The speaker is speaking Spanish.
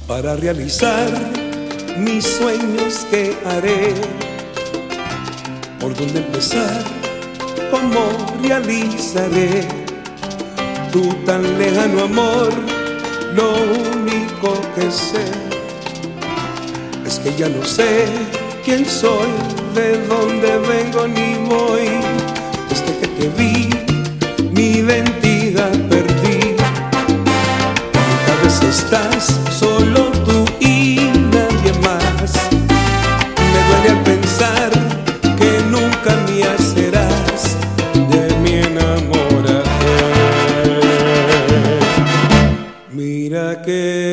para realizar mis sueños que haré. ¿Por dónde empezar? ¿Cómo realizaré tu tan lejano amor? Lo único que sé es que ya no sé quién soy, de dónde vengo ni voy. Desde que te vi, mi identidad perdí. Cada vez estás solo tú y nadie más. Me duele al pensar que nunca mía serás, de mi enamorada. Mira que